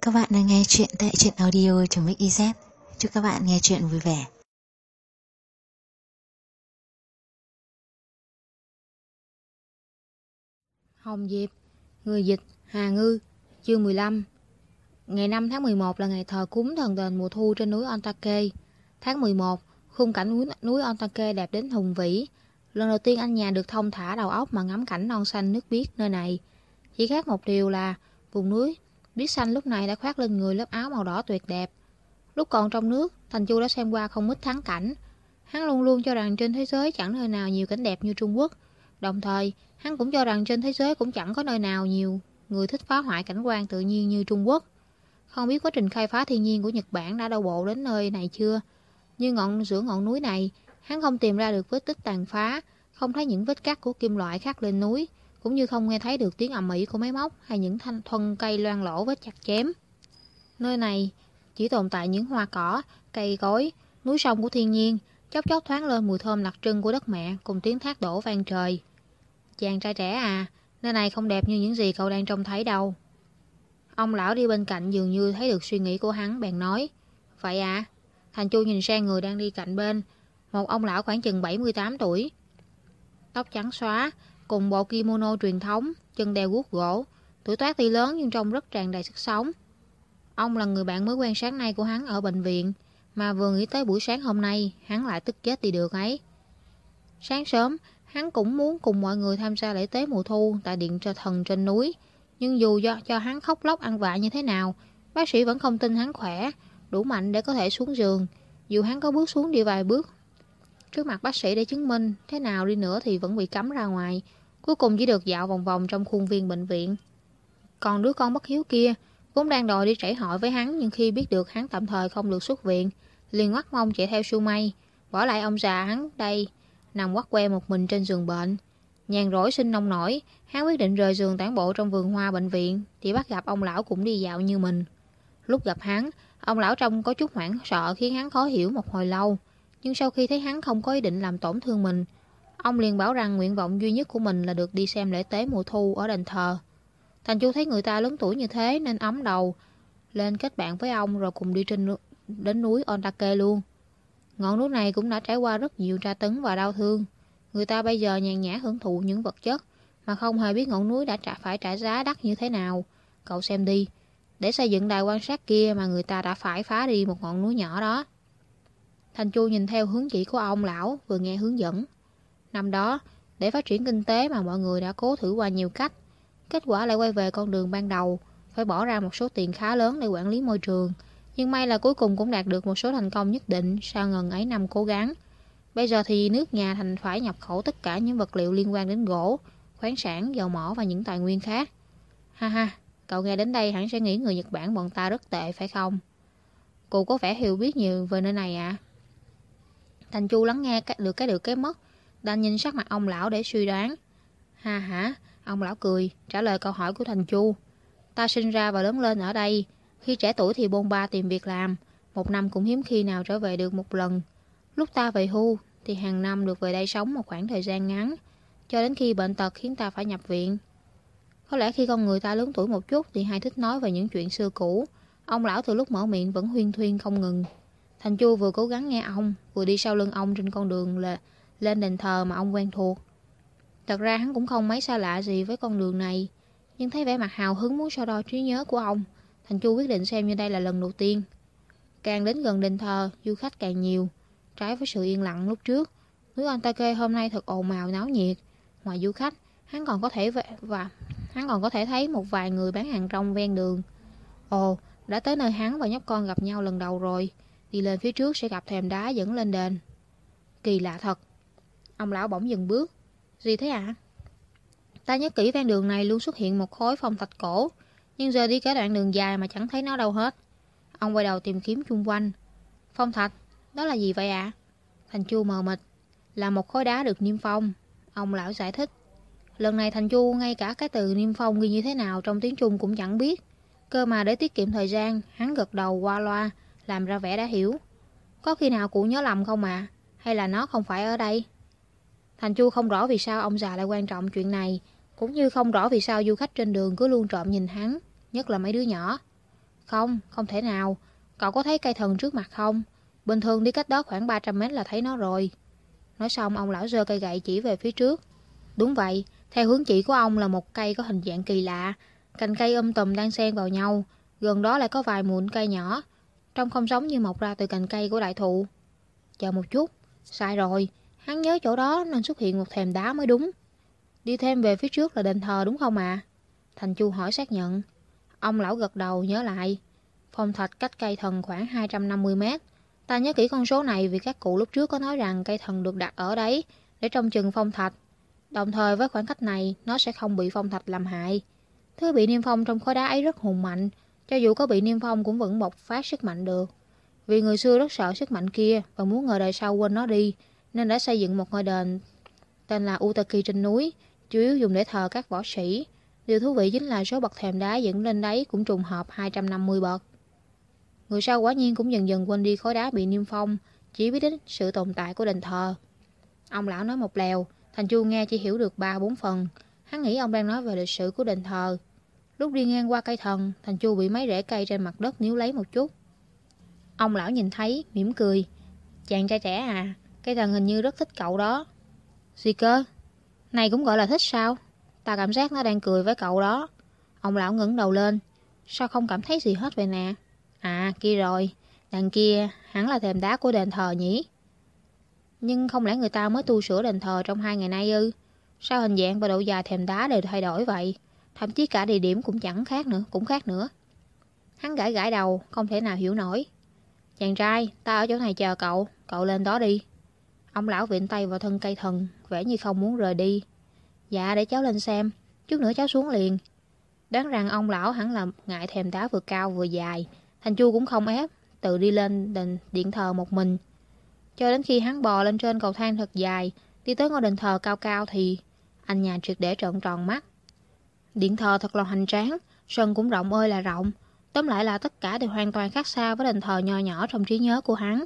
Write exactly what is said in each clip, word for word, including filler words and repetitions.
Các bạn đang nghe chuyện tại truyện audio.mixyz. Chúc các bạn nghe chuyện vui vẻ. Hồng Diệp, người dịch Hà Ngư, chương mười lăm. Ngày năm tháng mười một là ngày thờ cúng thần đền mùa thu trên núi Ontake. Tháng mười một, khung cảnh núi, núi Ontake đẹp đến hùng vĩ. Lần đầu tiên anh nhà được thông thả đầu óc mà ngắm cảnh non xanh nước biếc nơi này. Chỉ khác một điều là vùng núi biếc xanh lúc này đã khoác lên người lớp áo màu đỏ tuyệt đẹp. Lúc còn trong nước, Thành Chu đã xem qua không ít thắng cảnh. Hắn luôn luôn cho rằng trên thế giới chẳng nơi nào nhiều cảnh đẹp như Trung Quốc. Đồng thời, hắn cũng cho rằng trên thế giới cũng chẳng có nơi nào nhiều người thích phá hoại cảnh quan tự nhiên như Trung Quốc. Không biết quá trình khai phá thiên nhiên của Nhật Bản đã đau bộ đến nơi này chưa? Như ngọn giữa ngọn núi này, hắn không tìm ra được vết tích tàn phá, không thấy những vết cắt của kim loại khắc lên núi, cũng như không nghe thấy được tiếng ầm ĩ của máy móc hay những thanh thuần cây loang lổ vết chặt chém. Nơi này chỉ tồn tại những hoa cỏ, cây cối, núi sông của thiên nhiên, chốc chốc thoáng lên mùi thơm đặc trưng của đất mẹ cùng tiếng thác đổ vang trời. Chàng trai trẻ à, nơi này không đẹp như những gì cậu đang trông thấy đâu. Ông lão đi bên cạnh dường như thấy được suy nghĩ của hắn, bèn nói. Vậy à? Thành Chu nhìn sang người đang đi cạnh bên, một ông lão khoảng chừng bảy mươi tám tuổi. Tóc trắng xóa, cùng bộ kimono truyền thống, chân đeo guốc gỗ, tuổi tác tuy lớn nhưng trông rất tràn đầy sức sống. Ông là người bạn mới quen sáng nay của hắn ở bệnh viện, mà vừa nghĩ tới buổi sáng hôm nay, hắn lại tức chết đi được ấy. Sáng sớm, hắn cũng muốn cùng mọi người tham gia lễ tế mùa thu tại điện cho thần trên núi, nhưng dù do cho hắn khóc lóc ăn vạ như thế nào, bác sĩ vẫn không tin hắn khỏe, đủ mạnh để có thể xuống giường, dù hắn có bước xuống đi vài bước. Trước mặt bác sĩ để chứng minh, thế nào đi nữa thì vẫn bị cấm ra ngoài, cuối cùng chỉ được dạo vòng vòng trong khuôn viên bệnh viện. Còn đứa con bất hiếu kia, vốn đang đòi đi trảy hội với hắn, nhưng khi biết được hắn tạm thời không được xuất viện, liền ngoắt mông chạy theo Su Mây, bỏ lại ông già hắn đây, nằm quắt que một mình trên giường bệnh. Nhàn rỗi sinh nông nổi, hắn quyết định rời giường tản bộ trong vườn hoa bệnh viện, thì bắt gặp ông lão cũng đi dạo như mình. Lúc gặp hắn, ông lão trông có chút hoảng sợ khiến hắn khó hiểu một hồi lâu, nhưng sau khi thấy hắn không có ý định làm tổn thương mình, ông liền bảo rằng nguyện vọng duy nhất của mình là được đi xem lễ tế mùa thu ở đền thờ. Thành Chu thấy người ta lớn tuổi như thế nên ấm đầu lên kết bạn với ông, rồi cùng đi trên đến núi Ontake luôn. Ngọn núi này cũng đã trải qua rất nhiều tra tấn và đau thương. Người ta bây giờ nhàn nhã hưởng thụ những vật chất mà không hề biết ngọn núi đã trả phải trả giá đắt như thế nào. Cậu xem đi, để xây dựng đài quan sát kia mà người ta đã phải phá đi một ngọn núi nhỏ đó. Thành Chu nhìn theo hướng chỉ của ông lão, vừa nghe hướng dẫn. Năm đó, để phát triển kinh tế mà mọi người đã cố thử qua nhiều cách, kết quả lại quay về con đường ban đầu, phải bỏ ra một số tiền khá lớn để quản lý môi trường. Nhưng may là cuối cùng cũng đạt được một số thành công nhất định sau ngần ấy năm cố gắng. Bây giờ thì nước nhà thành phải nhập khẩu tất cả những vật liệu liên quan đến gỗ, khoáng sản, dầu mỏ và những tài nguyên khác. Ha ha, cậu nghe đến đây hẳn sẽ nghĩ người Nhật Bản bọn ta rất tệ phải không? Cụ có vẻ hiểu biết nhiều về nơi này ạ. À? Thành Chu lắng nghe được cái được cái mất, đang nhìn sắc mặt ông lão để suy đoán. Ha hả, ông lão cười, trả lời câu hỏi của Thành Chu. Ta sinh ra và lớn lên ở đây, khi trẻ tuổi thì bôn ba tìm việc làm, một năm cũng hiếm khi nào trở về được một lần. Lúc ta về hưu thì hàng năm được về đây sống một khoảng thời gian ngắn, cho đến khi bệnh tật khiến ta phải nhập viện. Có lẽ khi con người ta lớn tuổi một chút thì hay thích nói về những chuyện xưa cũ. Ông lão từ lúc mở miệng vẫn huyên thuyên không ngừng. Thành Chu vừa cố gắng nghe ông, vừa đi sau lưng ông trên con đường là lên đền thờ mà ông quen thuộc. Thật ra hắn cũng không mấy xa lạ gì với con đường này, nhưng thấy vẻ mặt hào hứng muốn so đo trí nhớ của ông, Thành Chu quyết định xem như đây là lần đầu tiên. Càng đến gần đền thờ, du khách càng nhiều. Trái với sự yên lặng lúc trước, núi Ontake hôm nay thật ồn ào náo nhiệt. Ngoài du khách, hắn còn có thể và hắn còn có thể thấy một vài người bán hàng rong ven đường. Ồ, đã tới nơi hắn và nhóc con gặp nhau lần đầu rồi. Đi lên phía trước sẽ gặp thềm đá dẫn lên đền. Kỳ lạ thật. Ông lão bỗng dừng bước. Gì thế ạ? À? Ta nhớ kỹ ven đường này luôn xuất hiện một khối phong thạch cổ, nhưng giờ đi cả đoạn đường dài mà chẳng thấy nó đâu hết. Ông quay đầu tìm kiếm chung quanh. Phong thạch, đó là gì vậy ạ? À? Thành Chu mờ mịt. Là một khối đá được niêm phong. Ông lão giải thích. Lần này Thành Chu ngay cả cái từ niêm phong ghi như thế nào trong tiếng Trung cũng chẳng biết. Cơ mà để tiết kiệm thời gian, hắn gật đầu qua loa, làm ra vẻ đã hiểu. Có khi nào cụ nhớ lầm không ạ? À? Hay là nó không phải ở đây? Thành Chu không rõ vì sao ông già lại quan trọng chuyện này, cũng như không rõ vì sao du khách trên đường cứ luôn trộm nhìn hắn, nhất là mấy đứa nhỏ. Không, không thể nào. Cậu có thấy cây thần trước mặt không? Bình thường đi cách đó khoảng ba trăm mét là thấy nó rồi. Nói xong ông lão giơ cây gậy chỉ về phía trước. Đúng vậy, theo hướng chỉ của ông là một cây có hình dạng kỳ lạ. Cành cây um tùm đang xen vào nhau. Gần đó lại có vài mụn cây nhỏ, trông không giống như mọc ra từ cành cây của đại thụ. Chờ một chút, sai rồi. Hắn nhớ chỗ đó nên xuất hiện một thềm đá mới đúng. Đi thêm về phía trước là đền thờ đúng không ạ? À? Thành Chu hỏi xác nhận. Ông lão gật đầu nhớ lại. Phong thạch cách cây thần khoảng hai trăm năm mươi mét. Ta nhớ kỹ con số này vì các cụ lúc trước có nói rằng cây thần được đặt ở đấy để trông chừng phong thạch. Đồng thời với khoảng cách này, nó sẽ không bị phong thạch làm hại. Thứ bị niêm phong trong khối đá ấy rất hùng mạnh. Cho dù có bị niêm phong cũng vẫn bộc phát sức mạnh được. Vì người xưa rất sợ sức mạnh kia và muốn người đời sau quên nó đi, nên đã xây dựng một ngôi đền tên là Utaki trên núi, chủ yếu dùng để thờ các võ sĩ. Điều thú vị chính là số bậc thềm đá dẫn lên đấy cũng trùng hợp hai trăm năm mươi bậc. Người sau quả nhiên cũng dần dần quên đi khối đá bị niêm phong, chỉ biết đến sự tồn tại của đền thờ. Ông lão nói một lèo, Thành Chu nghe chỉ hiểu được ba bốn phần. Hắn nghĩ ông đang nói về lịch sử của đền thờ. Lúc đi ngang qua cây thần, Thành Chu bị mấy rễ cây trên mặt đất níu lấy một chút. Ông lão nhìn thấy, mỉm cười. Chàng trai trẻ à, cây thần hình như rất thích cậu đó. Gì cơ? Này cũng gọi là thích sao? Ta cảm giác nó đang cười với cậu đó. Ông lão ngẩng đầu lên. Sao không cảm thấy gì hết vậy nè? À, kia rồi. Đằng kia hẳn là thềm đá của đền thờ nhỉ? Nhưng không lẽ người ta mới tu sửa đền thờ trong hai ngày nay ư? Sao hình dạng và độ dài thềm đá đều thay đổi vậy? Thậm chí cả địa điểm cũng chẳng khác nữa, cũng khác nữa. Hắn gãi gãi đầu, không thể nào hiểu nổi. Chàng trai, ta ở chỗ này chờ cậu, cậu lên đó đi. Ông lão vịn tay vào thân cây thần, vẻ như không muốn rời đi. Dạ, để cháu lên xem, chút nữa cháu xuống liền. Đoán rằng ông lão hẳn là ngại thềm đá vừa cao vừa dài. Thành Chu cũng không ép, tự đi lên đền điện thờ một mình. Cho đến khi hắn bò lên trên cầu thang thật dài, đi tới ngôi đền thờ cao cao thì anh nhà triệt để trợn tròn mắt. Điện thờ thật là hoành tráng, sân cũng rộng ơi là rộng. Tóm lại là tất cả đều hoàn toàn khác xa với đền thờ nho nhỏ trong trí nhớ của hắn.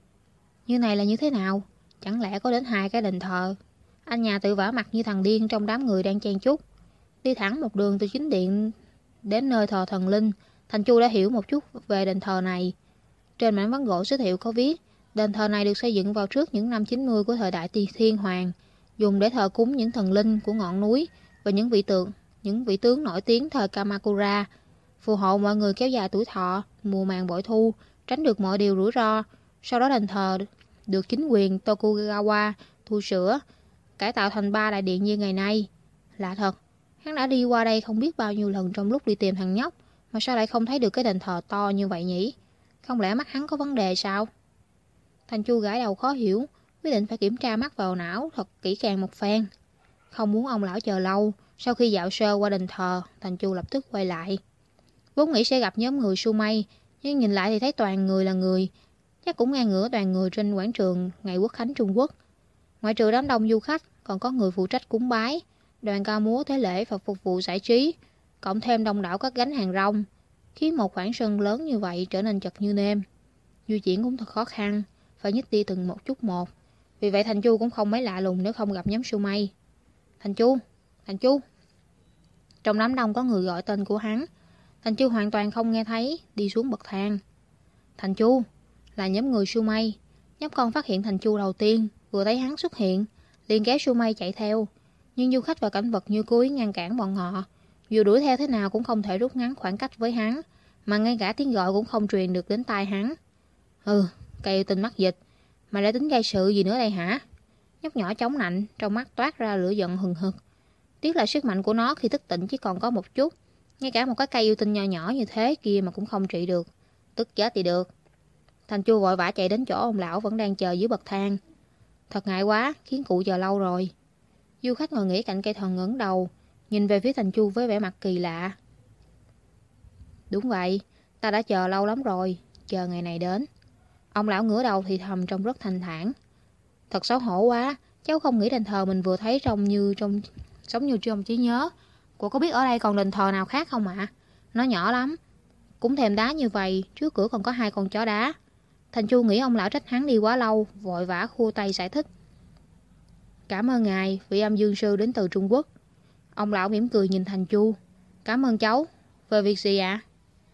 Như này là như thế nào? Chẳng lẽ có đến hai cái đền thờ? Anh nhà tự vả mặt như thằng điên trong đám người đang chen chúc. Đi thẳng một đường từ chính điện đến nơi thờ thần linh, Thành Chu đã hiểu một chút về đền thờ này. Trên mảnh ván gỗ giới thiệu có viết, đền thờ này được xây dựng vào trước những năm chín mươi của thời đại Thiên Hoàng, dùng để thờ cúng những thần linh của ngọn núi và những vị tượng, những vị tướng nổi tiếng thời Kamakura, phù hộ mọi người kéo dài tuổi thọ, mùa màng bội thu, tránh được mọi điều rủi ro. Sau đó đền thờ được chính quyền Tokugawa tu sửa, cải tạo thành ba đại điện như ngày nay. Lạ thật, hắn đã đi qua đây không biết bao nhiêu lần trong lúc đi tìm thằng nhóc, mà sao lại không thấy được cái đền thờ to như vậy nhỉ? Không lẽ mắt hắn có vấn đề sao? Thành Chu gãi đầu khó hiểu, quyết định phải kiểm tra mắt vào não thật kỹ càng một phen. Không muốn ông lão chờ lâu, sau khi dạo sơ qua đền thờ, Thành Chu lập tức quay lại. Vốn nghĩ sẽ gặp nhóm người Sumay, nhưng nhìn lại thì thấy toàn người là người, chắc cũng ngang ngửa toàn người trên quảng trường ngày Quốc khánh Trung Quốc. Ngoại trừ đám đông du khách, còn có người phụ trách cúng bái, đoàn ca múa thế lễ và phục vụ giải trí, cộng thêm đông đảo các gánh hàng rong, khiến một khoảng sân lớn như vậy trở nên chật như nêm. Di chuyển cũng thật khó khăn, phải nhích đi từng một chút một. Vì vậy Thành Chu cũng không mấy lạ lùng nếu không gặp nhóm Sumay. Thành Chu, Thành Chu. Trong đám đông có người gọi tên của hắn. Thành Chu hoàn toàn không nghe thấy, đi xuống bậc thang. Thành Chu, là nhóm người Sumay. Nhóc con phát hiện Thành Chu đầu tiên, vừa thấy hắn xuất hiện, liền kéo Sumay chạy theo. Nhưng du khách và cảnh vật như cố ý ngăn cản bọn họ. Dù đuổi theo thế nào cũng không thể rút ngắn khoảng cách với hắn, mà ngay cả tiếng gọi cũng không truyền được đến tai hắn. Ừ, cây yêu tinh mắc dịch, mà đã tính gây sự gì nữa đây hả? Nhóc nhỏ chống nạnh, trong mắt toát ra lửa giận hừng hực. Tiếc là sức mạnh của nó khi thức tỉnh chỉ còn có một chút. Ngay cả một cái cây yêu tinh nho nhỏ như thế kia mà cũng không trị được. Tức chết thì được. Thành Chu vội vã chạy đến chỗ ông lão vẫn đang chờ dưới bậc thang. Thật ngại quá, khiến cụ chờ lâu rồi. Du khách ngồi nghỉ cạnh cây thần ngẩng đầu, nhìn về phía Thành Chu với vẻ mặt kỳ lạ. Đúng vậy, ta đã chờ lâu lắm rồi, chờ ngày này đến. Ông lão ngửa đầu thì thầm trông rất thanh thản. Thật xấu hổ quá, cháu không nghĩ đền thờ mình vừa thấy trông như trong giống như trong trí nhớ. Cô có biết ở đây còn đền thờ nào khác không ạ? À? Nó nhỏ lắm, cũng thềm đá như vậy, trước cửa còn có hai con chó đá. Thành Chu nghĩ ông lão trách hắn đi quá lâu, vội vã khua tay giải thích. Cảm ơn ngài, vị âm dương sư đến từ Trung Quốc. Ông lão mỉm cười nhìn Thành Chu. Cảm ơn cháu. Về việc gì ạ? À?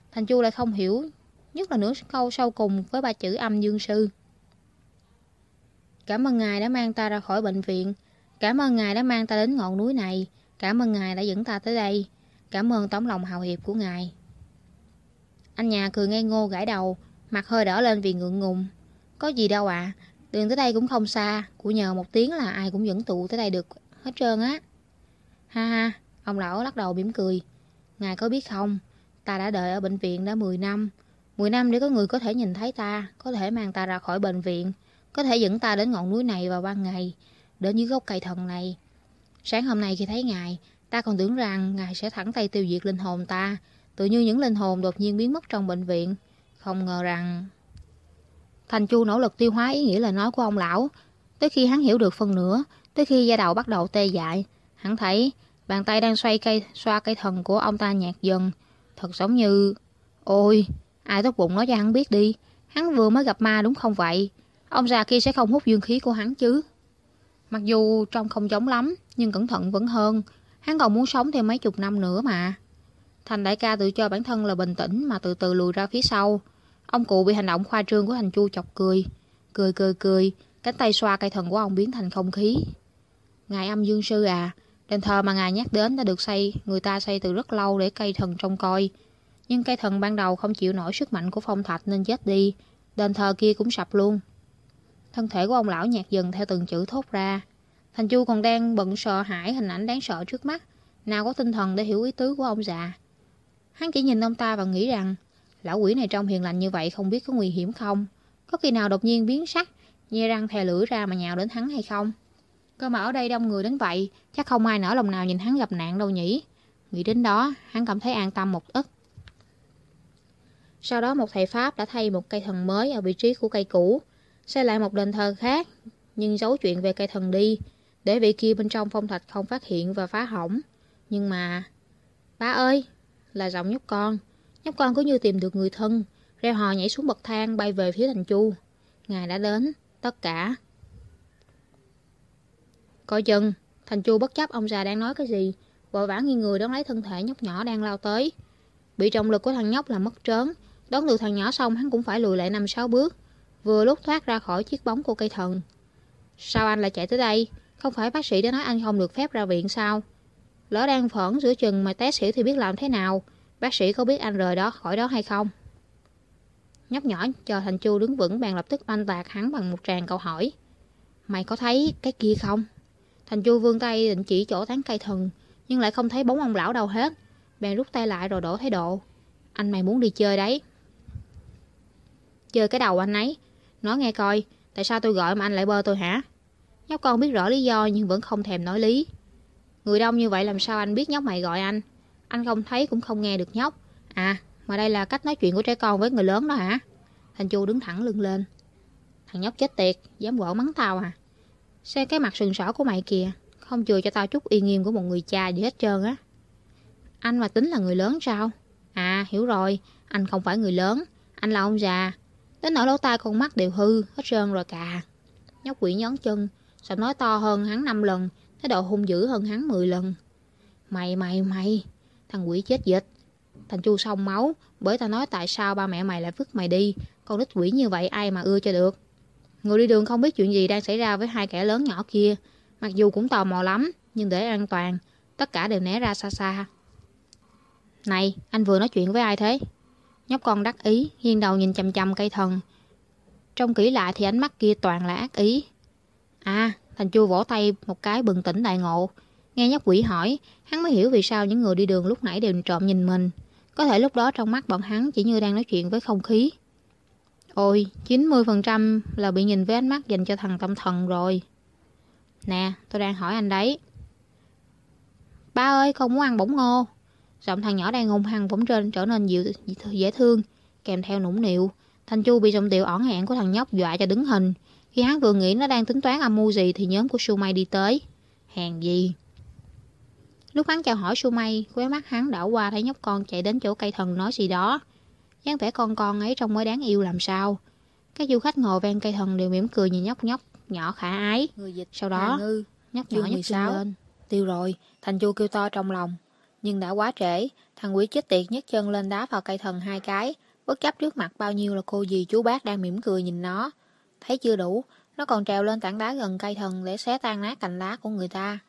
Thành Chu lại không hiểu, nhất là nửa câu sau cùng với ba chữ Âm Dương Sư. Cảm ơn ngài đã mang ta ra khỏi bệnh viện. Cảm ơn ngài đã mang ta đến ngọn núi này. Cảm ơn ngài đã dẫn ta tới đây. Cảm ơn tấm lòng hào hiệp của ngài. Anh nhà cười ngây ngô gãi đầu, mặt hơi đỏ lên vì ngượng ngùng. Có gì đâu ạ, à, đường tới đây cũng không xa, của nhờ một tiếng là ai cũng dẫn tụ tới đây được hết trơn á. Ha ha, ông lão lắc đầu mỉm cười. Ngài có biết không, ta đã đợi ở bệnh viện đã mười năm. mười năm để có người có thể nhìn thấy ta, có thể mang ta ra khỏi bệnh viện, có thể dẫn ta đến ngọn núi này vào ban ngày, đến dưới gốc cây thần này. Sáng hôm nay khi thấy ngài, ta còn tưởng rằng ngài sẽ thẳng tay tiêu diệt linh hồn ta, tự như những linh hồn đột nhiên biến mất trong bệnh viện. Không ngờ rằng... Thành Chu nỗ lực tiêu hóa ý nghĩa lời nói của ông lão. Tới khi hắn hiểu được phần nữa, tới khi da đầu bắt đầu tê dại, hắn thấy bàn tay đang xoay cây xoa cây thần của ông ta nhạt dần, thật giống như... Ôi, ai tốt bụng nói cho hắn biết đi, hắn vừa mới gặp ma đúng không vậy? Ông già kia sẽ không hút dương khí của hắn chứ? Mặc dù trông không giống lắm, nhưng cẩn thận vẫn hơn. Hắn còn muốn sống thêm mấy chục năm nữa mà. Thành đại ca tự cho bản thân là bình tĩnh mà từ từ lùi ra phía sau. Ông cụ bị hành động khoa trương của Thành Chu chọc cười. Cười cười cười, cánh tay xoa cây thần của ông biến thành không khí. Ngài Âm Dương Sư à, đền thờ mà ngài nhắc đến đã được xây, người ta xây từ rất lâu để cây thần trông coi. Nhưng cây thần ban đầu không chịu nổi sức mạnh của phong thạch nên chết đi. Đền thờ kia cũng sập luôn. Thân thể của ông lão nhạt dần theo từng chữ thốt ra. Thành Chu còn đang bận sợ hãi hình ảnh đáng sợ trước mắt, nào có tinh thần để hiểu ý tứ của ông già. Hắn chỉ nhìn ông ta và nghĩ rằng lão quỷ này trông hiền lành như vậy không biết có nguy hiểm không, có khi nào đột nhiên biến sắc, nhe răng thè lưỡi ra mà nhào đến hắn hay không. Cơ mà ở đây đông người đến vậy, chắc không ai nỡ lòng nào nhìn hắn gặp nạn đâu nhỉ. Nghĩ đến đó, hắn cảm thấy an tâm một ít. Sau đó một thầy Pháp đã thay một cây thần mới ở vị trí của cây cũ, xây lại một đền thờ khác, nhưng giấu chuyện về cây thần đi, để vị kia bên trong phong thạch không phát hiện và phá hỏng. Nhưng mà... Bá ơi! Là giọng nhóc con. Nhóc con cứ như tìm được người thân, reo hò nhảy xuống bậc thang bay về phía Thành Chu. Ngài đã đến, tất cả. Coi chừng! Thành Chu bất chấp ông già đang nói cái gì, vội vã nghiêng người đón lấy thân thể nhóc nhỏ đang lao tới. Bị trọng lực của thằng nhóc làm mất trớn, đón được thằng nhỏ xong hắn cũng phải lùi lại năm sáu bước, vừa lúc thoát ra khỏi chiếc bóng của cây thần. Sao anh lại chạy tới đây? Không phải bác sĩ đã nói anh không được phép ra viện sao? Lỡ đang phởn giữa chừng mà té xỉu thì biết làm thế nào? Bác sĩ có biết anh rời đó khỏi đó hay không? Nhóc nhỏ chờ Thành Chu đứng vững bèn lập tức oanh tạc hắn bằng một tràng câu hỏi. Mày có thấy cái kia không? Thành Chu vươn tay định chỉ chỗ tán cây thần, nhưng lại không thấy bóng ông lão đâu hết. Bèn rút tay lại rồi đổ thái độ. Anh mày muốn đi chơi đấy. Chơi cái đầu anh ấy. Nói nghe coi, tại sao tôi gọi mà anh lại bơ tôi hả? Nhóc con biết rõ lý do nhưng vẫn không thèm nói lý. Người đông như vậy làm sao anh biết nhóc mày gọi anh? Anh không thấy cũng không nghe được nhóc. À, mà đây là cách nói chuyện của trẻ con với người lớn đó hả? Thành Chu đứng thẳng lưng lên. Thằng nhóc chết tiệt, dám quở mắng tao à? Xem cái mặt sừng sỏ của mày kìa, không chừa cho tao chút uy nghiêm của một người cha gì hết trơn á. Anh mà tính là người lớn sao? À, hiểu rồi, anh không phải người lớn, anh là ông già. Đến nỗi lỗ tai con mắt đều hư, hết trơn rồi cà. Nhóc quỷ nhón chân, giọng nói to hơn hắn năm lần, thái độ hung dữ hơn hắn mười lần. Mày, mày, mày, thằng quỷ chết dịch. Thành Chu xông máu, bởi tao nói tại sao ba mẹ mày lại vứt mày đi, con nít quỷ như vậy ai mà ưa cho được. Người đi đường không biết chuyện gì đang xảy ra với hai kẻ lớn nhỏ kia, mặc dù cũng tò mò lắm, nhưng để an toàn, tất cả đều né ra xa xa. Này, anh vừa nói chuyện với ai thế? Nhóc con đắc ý, nghiêng đầu nhìn chằm chằm cây thần. Trông kỹ lại thì ánh mắt kia toàn là ác ý. À, Thành Chu vỗ tay một cái bừng tỉnh đại ngộ. Nghe nhóc quỷ hỏi, hắn mới hiểu vì sao những người đi đường lúc nãy đều trộm nhìn mình. Có thể lúc đó trong mắt bọn hắn chỉ như đang nói chuyện với không khí. Ôi, chín mươi phần trăm là bị nhìn với ánh mắt dành cho thằng tâm thần rồi. Nè, tôi đang hỏi anh đấy. Ba ơi, con muốn ăn bổng ngô. Giọng thằng nhỏ đang hung hăng bỗng trên trở nên dịu, dễ thương, kèm theo nũng nịu. Thành Chu bị giọng điệu ỏn ẻn của thằng nhóc dọa cho đứng hình. Khi hắn vừa nghĩ nó đang tính toán âm mưu gì thì nhóm của Su Mây đi tới. Hèn gì. Lúc hắn chào hỏi Su Mây, khóe mắt hắn đảo qua thấy nhóc con chạy đến chỗ cây thần nói gì đó. dáng vẻ con con ấy trông mới đáng yêu làm sao. Các du khách ngồi ven cây thần đều mỉm cười nhìn nhóc nhóc nhỏ khả ái. Sau đó nhóc nhỏ nhóc chân lên. Tiêu rồi, Thành Chu kêu to trong lòng. Nhưng đã quá trễ, thằng quỷ chết tiệt nhấc chân lên đá vào cây thần hai cái, bất chấp trước mặt bao nhiêu là cô dì chú bác đang mỉm cười nhìn nó. Thấy chưa đủ, nó còn trèo lên tảng đá gần cây thần để xé tan nát cành lá của người ta.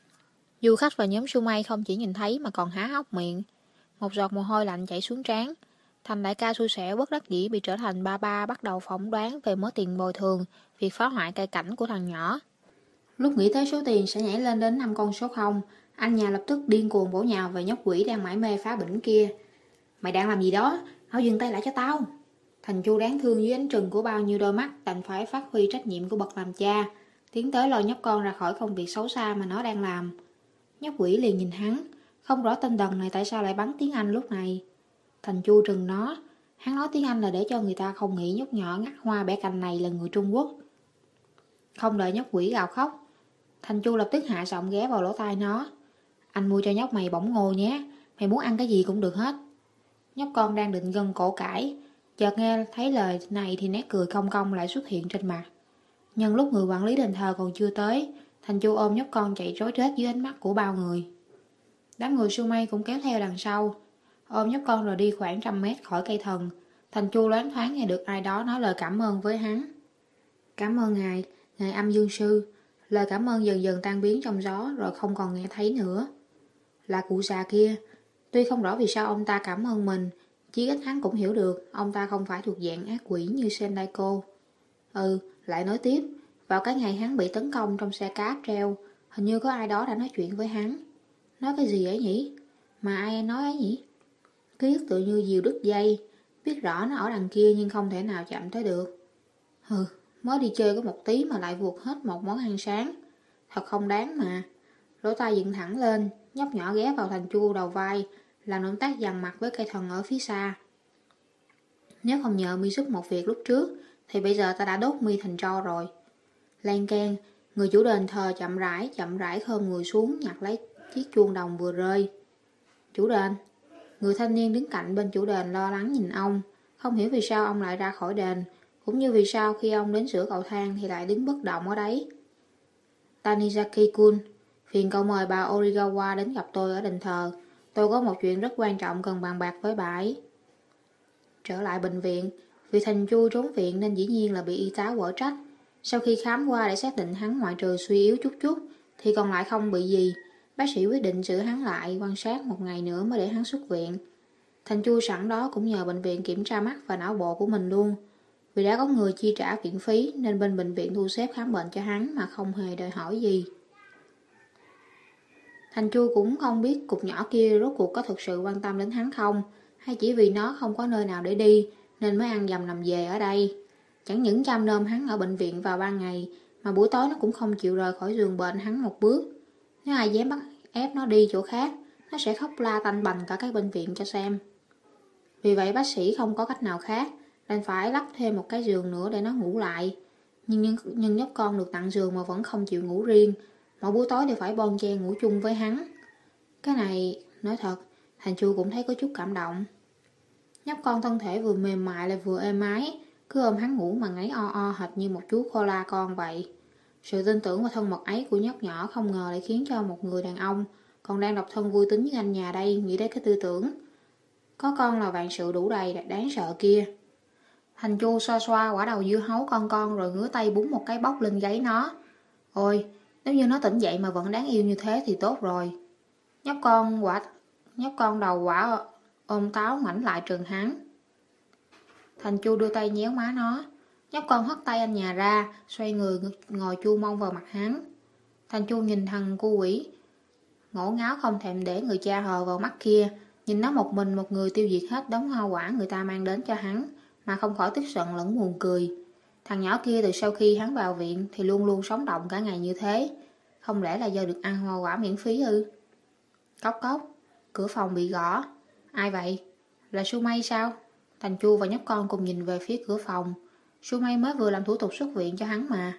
Du khách và nhóm Sumay không chỉ nhìn thấy mà còn há hốc miệng. Một giọt mồ hôi lạnh chảy xuống trán. Thành đại ca xui xẻo bất đắc dĩ bị trở thành ba ba bắt đầu phỏng đoán về mớ tiền bồi thường việc phá hoại cây cảnh của thằng nhỏ. Lúc nghĩ tới số tiền sẽ nhảy lên đến năm con số không, anh nhà lập tức điên cuồng bổ nhào về nhóc quỷ đang mải mê phá bỉnh kia. Mày đang làm gì đó? Mau dừng tay lại cho tao. Thành Chu đáng thương dưới ánh trừng của bao nhiêu đôi mắt đành phải phát huy trách nhiệm của bậc làm cha, tiến tới lôi nhóc con ra khỏi công việc xấu xa mà nó đang làm. Nhóc quỷ liền nhìn hắn, không rõ tên đần này tại sao lại bắn tiếng Anh lúc này. Thành Chu trừng nó, hắn nói tiếng Anh là để cho người ta không nghĩ nhóc nhỏ ngắt hoa bẻ cành này là người Trung Quốc. Không đợi nhóc quỷ gào khóc, Thành Chu lập tức hạ giọng ghé vào lỗ tai nó. Anh mua cho nhóc mày bỏng ngô nhé, mày muốn ăn cái gì cũng được hết. Nhóc con đang định gân cổ cãi, chợt nghe thấy lời này thì nét cười cong cong lại xuất hiện trên mặt. Nhân lúc người quản lý đền thờ còn chưa tới, Thành Chu ôm nhóc con chạy rối rết dưới ánh mắt của bao người. Đám người Sumay cũng kéo theo đằng sau, ôm nhóc con rồi đi khoảng trăm mét khỏi cây thần. Thành Chu loáng thoáng nghe được ai đó nói lời cảm ơn với hắn. Cảm ơn ngài, ngài âm dương sư. Lời cảm ơn dần dần tan biến trong gió rồi không còn nghe thấy nữa. Là cụ già kia. Tuy không rõ vì sao ông ta cảm ơn mình, chí ít hắn cũng hiểu được ông ta không phải thuộc dạng ác quỷ như Sendaiko. Ừ, lại nói tiếp, vào cái ngày hắn bị tấn công trong xe cá treo, hình như có ai đó đã nói chuyện với hắn. Nói cái gì ấy nhỉ? Mà ai nói ấy nhỉ? Ký ức tự như diều đứt dây, biết rõ nó ở đằng kia nhưng không thể nào chạm tới được. Hừ, mới đi chơi có một tí mà lại vụt hết một món ăn sáng. Thật không đáng mà. Lỗ tai dựng thẳng lên, nhóc nhỏ ghé vào Thành Chu đầu vai, làm động tác dằn mặt với cây thần ở phía xa. Nếu không nhờ mi giúp một việc lúc trước, thì bây giờ ta đã đốt mi thành tro rồi. Lan can, người chủ đền thờ chậm rãi, chậm rãi khom người xuống nhặt lấy chiếc chuông đồng vừa rơi. Chủ đền. Người thanh niên đứng cạnh bên chủ đền lo lắng nhìn ông, không hiểu vì sao ông lại ra khỏi đền, cũng như vì sao khi ông đến sửa cầu thang thì lại đứng bất động ở đấy. Tanizaki-kun, phiền cậu mời bà Origawa đến gặp tôi ở đền thờ. Tôi có một chuyện rất quan trọng cần bàn bạc với bà ấy. Trở lại bệnh viện, vì Thành Chu trốn viện nên dĩ nhiên là bị y tá quở trách. Sau khi khám qua để xác định hắn ngoại trừ suy yếu chút chút, thì còn lại không bị gì. Bác sĩ quyết định giữ hắn lại quan sát một ngày nữa mới để hắn xuất viện. Thành Chu sẵn đó cũng nhờ bệnh viện kiểm tra mắt và não bộ của mình luôn. Vì đã có người chi trả viện phí nên bên bệnh viện thu xếp khám bệnh cho hắn mà không hề đòi hỏi gì. Thành Chu cũng không biết cục nhỏ kia rốt cuộc có thực sự quan tâm đến hắn không, hay chỉ vì nó không có nơi nào để đi nên mới ăn dầm nằm về ở đây. Chẳng những chăm nom hắn ở bệnh viện vào ban ngày, mà buổi tối nó cũng không chịu rời khỏi giường bệnh hắn một bước. Nếu ai dám bắt ép nó đi chỗ khác, nó sẽ khóc la tanh bành cả cái bệnh viện cho xem. Vì vậy bác sĩ không có cách nào khác, đành phải lắp thêm một cái giường nữa để nó ngủ lại. Nhưng, nhưng, nhưng nhóc con được tặng giường mà vẫn không chịu ngủ riêng, mỗi buổi tối đều phải bon chen ngủ chung với hắn. Cái này, nói thật, Thành Chu cũng thấy có chút cảm động. Nhóc con thân thể vừa mềm mại lại vừa êm ái, cứ ôm hắn ngủ mà ngáy o o hệt như một chú koala con vậy. Sự tin tưởng và thân mật ấy của nhóc nhỏ không ngờ lại khiến cho một người đàn ông còn đang độc thân vui tính với anh nhà đây nghĩ đến cái tư tưởng có con là vạn sự đủ đầy đáng sợ kia. Thành Chu xoa xoa quả đầu dưa hấu con con rồi ngứa tay búng một cái bóc lên gáy nó. Ôi, nếu như nó tỉnh dậy mà vẫn đáng yêu như thế thì tốt rồi. Nhóc con quả nhóc con đầu quả ôm táo ngoảnh lại trừng hắn. Thành Chu đưa tay nhéo má nó. Nhóc con hất tay anh nhà ra, xoay người ngồi chu mông vào mặt hắn. Thành Chu nhìn thằng cu quỷ ngổ ngáo không thèm để người cha hờ vào mắt kia, nhìn nó một mình một người tiêu diệt hết đống hoa quả người ta mang đến cho hắn, mà không khỏi tức giận lẫn buồn cười. Thằng nhỏ kia từ sau khi hắn vào viện thì luôn luôn sống động cả ngày như thế, không lẽ là do được ăn hoa quả miễn phí ư? Cốc cốc, cửa phòng bị gõ. Ai vậy? Là Sumay sao? Thành Chu và nhóc con cùng nhìn về phía cửa phòng. Sumay mới vừa làm thủ tục xuất viện cho hắn mà.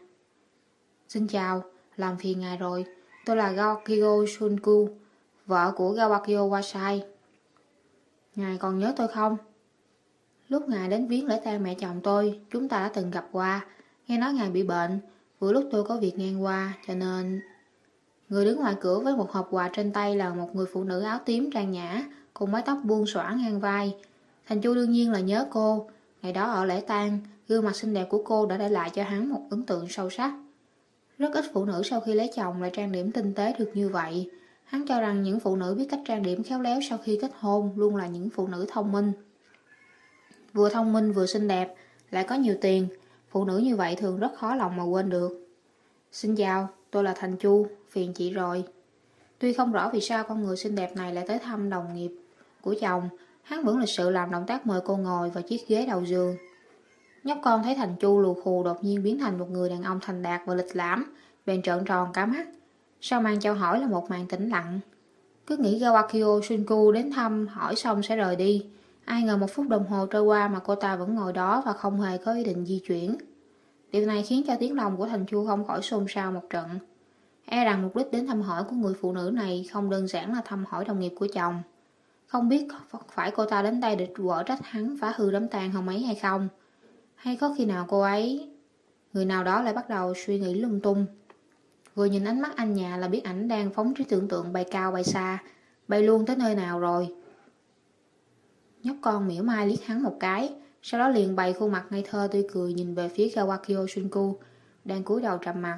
Xin chào, làm phiền ngài rồi. Tôi là Gakio Shunku, vợ của Gawakio Wasai. Ngài còn nhớ tôi không? Lúc ngài đến viếng lễ tang mẹ chồng tôi, chúng ta đã từng gặp qua. Nghe nói ngài bị bệnh, vừa lúc tôi có việc ngang qua, cho nên... Người đứng ngoài cửa với một hộp quà trên tay là một người phụ nữ áo tím trang nhã, cùng mái tóc buông xõa ngang vai. Thành Chu đương nhiên là nhớ cô. Ngày đó ở lễ tang, gương mặt xinh đẹp của cô đã để lại cho hắn một ấn tượng sâu sắc. Rất ít phụ nữ sau khi lấy chồng lại trang điểm tinh tế được như vậy. Hắn cho rằng những phụ nữ biết cách trang điểm khéo léo sau khi kết hôn luôn là những phụ nữ thông minh. Vừa thông minh vừa xinh đẹp, lại có nhiều tiền. Phụ nữ như vậy thường rất khó lòng mà quên được. Xin chào, tôi là Thành Chu, phiền chị rồi. Tuy không rõ vì sao con người xinh đẹp này lại tới thăm đồng nghiệp của chồng, hắn vẫn lịch sự làm động tác mời cô ngồi vào chiếc ghế đầu giường. Nhóc con thấy Thành Chu lù khù đột nhiên biến thành một người đàn ông thành đạt và lịch lãm, bèn trợn tròn cả mắt. Sau màn chào hỏi là một màn tĩnh lặng. Cứ nghĩ Gawakyo Shunku đến thăm hỏi xong sẽ rời đi. Ai ngờ một phút đồng hồ trôi qua mà cô ta vẫn ngồi đó và không hề có ý định di chuyển. Điều này khiến cho tiếng lòng của Thành Chu không khỏi xôn xao một trận. E rằng mục đích đến thăm hỏi của người phụ nữ này không đơn giản là thăm hỏi đồng nghiệp của chồng. Không biết phải cô ta đến đây để quở trách hắn phá hư đám tang hôm ấy hay không? Hay có khi nào cô ấy... Người nào đó lại bắt đầu suy nghĩ lung tung. Vừa nhìn ánh mắt anh nhà là biết ảnh đang phóng trí tưởng tượng bay cao bay xa, bay luôn tới nơi nào rồi. Nhóc con mỉa mai liếc hắn một cái, sau đó liền bày khuôn mặt ngây thơ tươi cười nhìn về phía Gawakyo Shunku, đang cúi đầu trầm mặt.